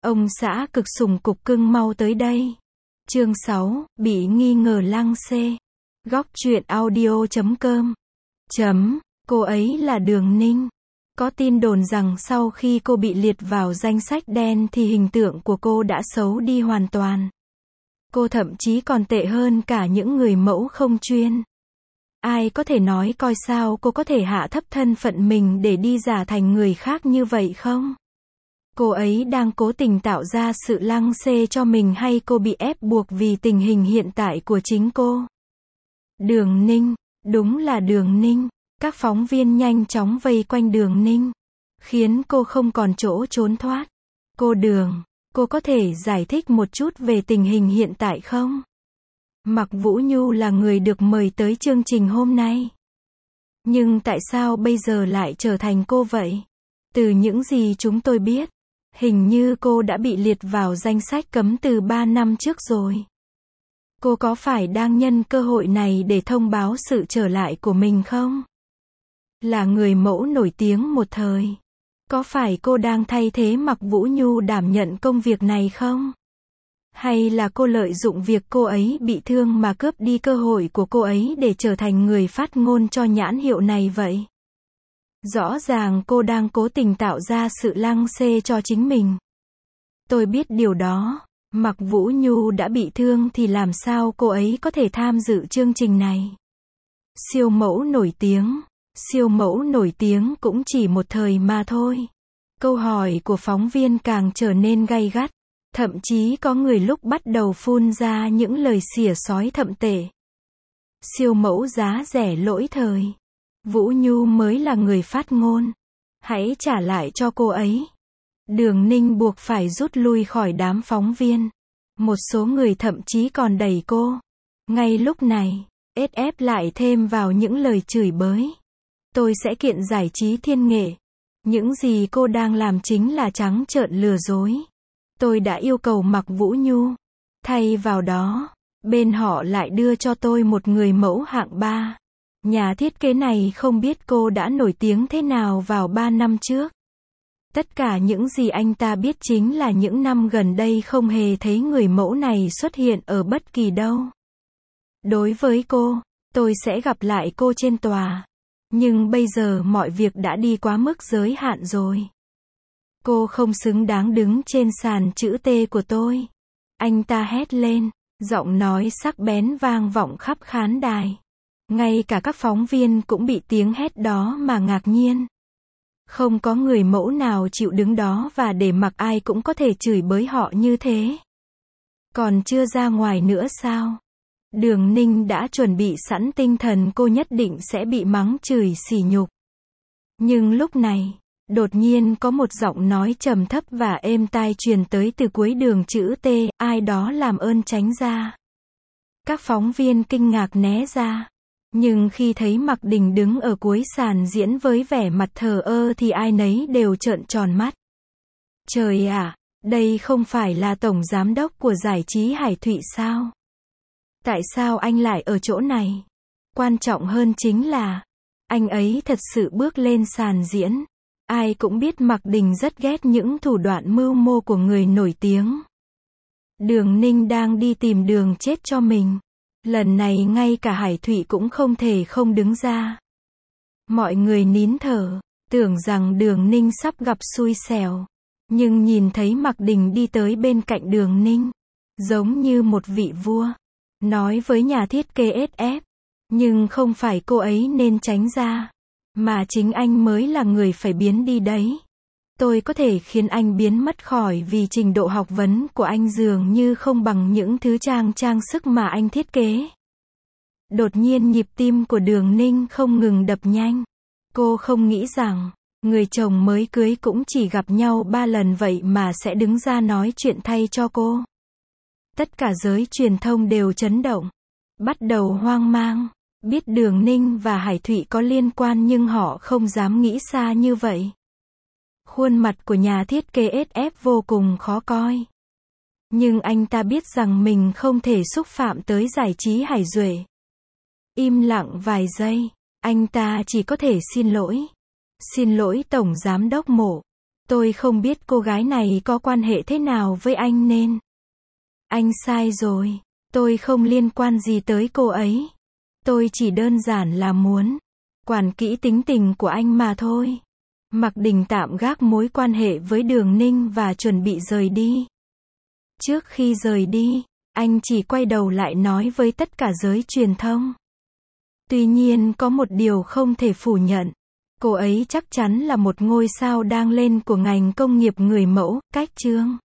Ông xã cực sủng cục cưng mau tới đây. Chương 6, bị nghi ngờ lăng xê. Góc truyện audio.com. Cô ấy là Đường Ninh. Có tin đồn rằng sau khi cô bị liệt vào danh sách đen thì hình tượng của cô đã xấu đi hoàn toàn. Cô thậm chí còn tệ hơn cả những người mẫu không chuyên. Ai có thể nói coi sao cô có thể hạ thấp thân phận mình để đi giả thành người khác như vậy không? Cô ấy đang cố tình tạo ra sự lăng xê cho mình hay cô bị ép buộc vì tình hình hiện tại của chính cô? Đường Ninh, đúng là Đường Ninh. Các phóng viên nhanh chóng vây quanh Đường Ninh, khiến cô không còn chỗ trốn thoát. Cô Đường, cô có thể giải thích một chút về tình hình hiện tại không? Mạc Vũ Nhu là người được mời tới chương trình hôm nay. Nhưng tại sao bây giờ lại trở thành cô vậy? Từ những gì chúng tôi biết, hình như cô đã bị liệt vào danh sách cấm từ 3 năm trước rồi. Cô có phải đang nhân cơ hội này để thông báo sự trở lại của mình không? Là người mẫu nổi tiếng một thời. Có phải cô đang thay thế Mạc Vũ Nhu đảm nhận công việc này không? Hay là cô lợi dụng việc cô ấy bị thương mà cướp đi cơ hội của cô ấy để trở thành người phát ngôn cho nhãn hiệu này vậy? Rõ ràng cô đang cố tình tạo ra sự lăng xê cho chính mình. Tôi biết điều đó. Mạc Vũ Nhu đã bị thương thì làm sao cô ấy có thể tham dự chương trình này? Siêu mẫu nổi tiếng cũng chỉ một thời mà thôi. Câu hỏi của phóng viên càng trở nên gay gắt. Thậm chí có người lúc bắt đầu phun ra những lời xỉa xói thậm tệ. Siêu mẫu giá rẻ lỗi thời. Vũ Nhu mới là người phát ngôn. Hãy trả lại cho cô ấy. Đường Ninh buộc phải rút lui khỏi đám phóng viên. Một số người thậm chí còn đẩy cô. Ngay lúc này, SF lại thêm vào những lời chửi bới. Tôi sẽ kiện giải trí thiên nghệ. Những gì cô đang làm chính là trắng trợn lừa dối. Tôi đã yêu cầu Mạc Vũ Nhu. Thay vào đó, bên họ lại đưa cho tôi một người mẫu hạng 3. Nhà thiết kế này không biết cô đã nổi tiếng thế nào vào 3 năm trước. Tất cả những gì anh ta biết chính là những năm gần đây không hề thấy người mẫu này xuất hiện ở bất kỳ đâu. Đối với cô, tôi sẽ gặp lại cô trên tòa. Nhưng bây giờ mọi việc đã đi quá mức giới hạn rồi. Cô không xứng đáng đứng trên sàn chữ T của tôi. Anh ta hét lên, giọng nói sắc bén vang vọng khắp khán đài. Ngay cả các phóng viên cũng bị tiếng hét đó mà ngạc nhiên. Không có người mẫu nào chịu đứng đó và để mặc ai cũng có thể chửi bới họ như thế. Còn chưa ra ngoài nữa sao? Đường Ninh đã chuẩn bị sẵn tinh thần cô nhất định sẽ bị mắng chửi sỉ nhục. Nhưng lúc này, đột nhiên có một giọng nói trầm thấp và êm tai truyền tới từ cuối đường chữ T, ai đó làm ơn tránh ra. Các phóng viên kinh ngạc né ra. Nhưng khi thấy Mạc Đình đứng ở cuối sàn diễn với vẻ mặt thờ ơ thì ai nấy đều trợn tròn mắt. Trời ạ, đây không phải là tổng giám đốc của giải trí Hải Thụy sao? Tại sao anh lại ở chỗ này? Quan trọng hơn chính là, anh ấy thật sự bước lên sàn diễn. Ai cũng biết Mạc Đình rất ghét những thủ đoạn mưu mô của người nổi tiếng. Đường Ninh đang đi tìm đường chết cho mình. Lần này ngay cả Hải Thụy cũng không thể không đứng ra. Mọi người nín thở, tưởng rằng Đường Ninh sắp gặp xui xẻo. Nhưng nhìn thấy Mạc Đình đi tới bên cạnh Đường Ninh, giống như một vị vua, nói với nhà thiết kế SF. Nhưng không phải cô ấy nên tránh ra, mà chính anh mới là người phải biến đi đấy. Tôi có thể khiến anh biến mất khỏi vì trình độ học vấn của anh dường như không bằng những thứ trang sức mà anh thiết kế. Đột nhiên nhịp tim của Đường Ninh không ngừng đập nhanh. Cô không nghĩ rằng, người chồng mới cưới cũng chỉ gặp nhau 3 lần vậy mà sẽ đứng ra nói chuyện thay cho cô. Tất cả giới truyền thông đều chấn động, bắt đầu hoang mang. Biết Đường Ninh và Hải Thụy có liên quan nhưng họ không dám nghĩ xa như vậy. Khuôn mặt của nhà thiết kế SF vô cùng khó coi. Nhưng anh ta biết rằng mình không thể xúc phạm tới giải trí Hải Duệ. Im lặng vài giây, anh ta chỉ có thể xin lỗi. Xin lỗi Tổng Giám đốc Mộ. Tôi không biết cô gái này có quan hệ thế nào với anh nên. Anh sai rồi. Tôi không liên quan gì tới cô ấy. Tôi chỉ đơn giản là muốn quản kỹ tính tình của anh mà thôi. Mạc Đình tạm gác mối quan hệ với Đường Ninh và chuẩn bị rời đi. Trước khi rời đi, anh chỉ quay đầu lại nói với tất cả giới truyền thông. Tuy nhiên có một điều không thể phủ nhận. Cô ấy chắc chắn là một ngôi sao đang lên của ngành công nghiệp người mẫu, cách chương.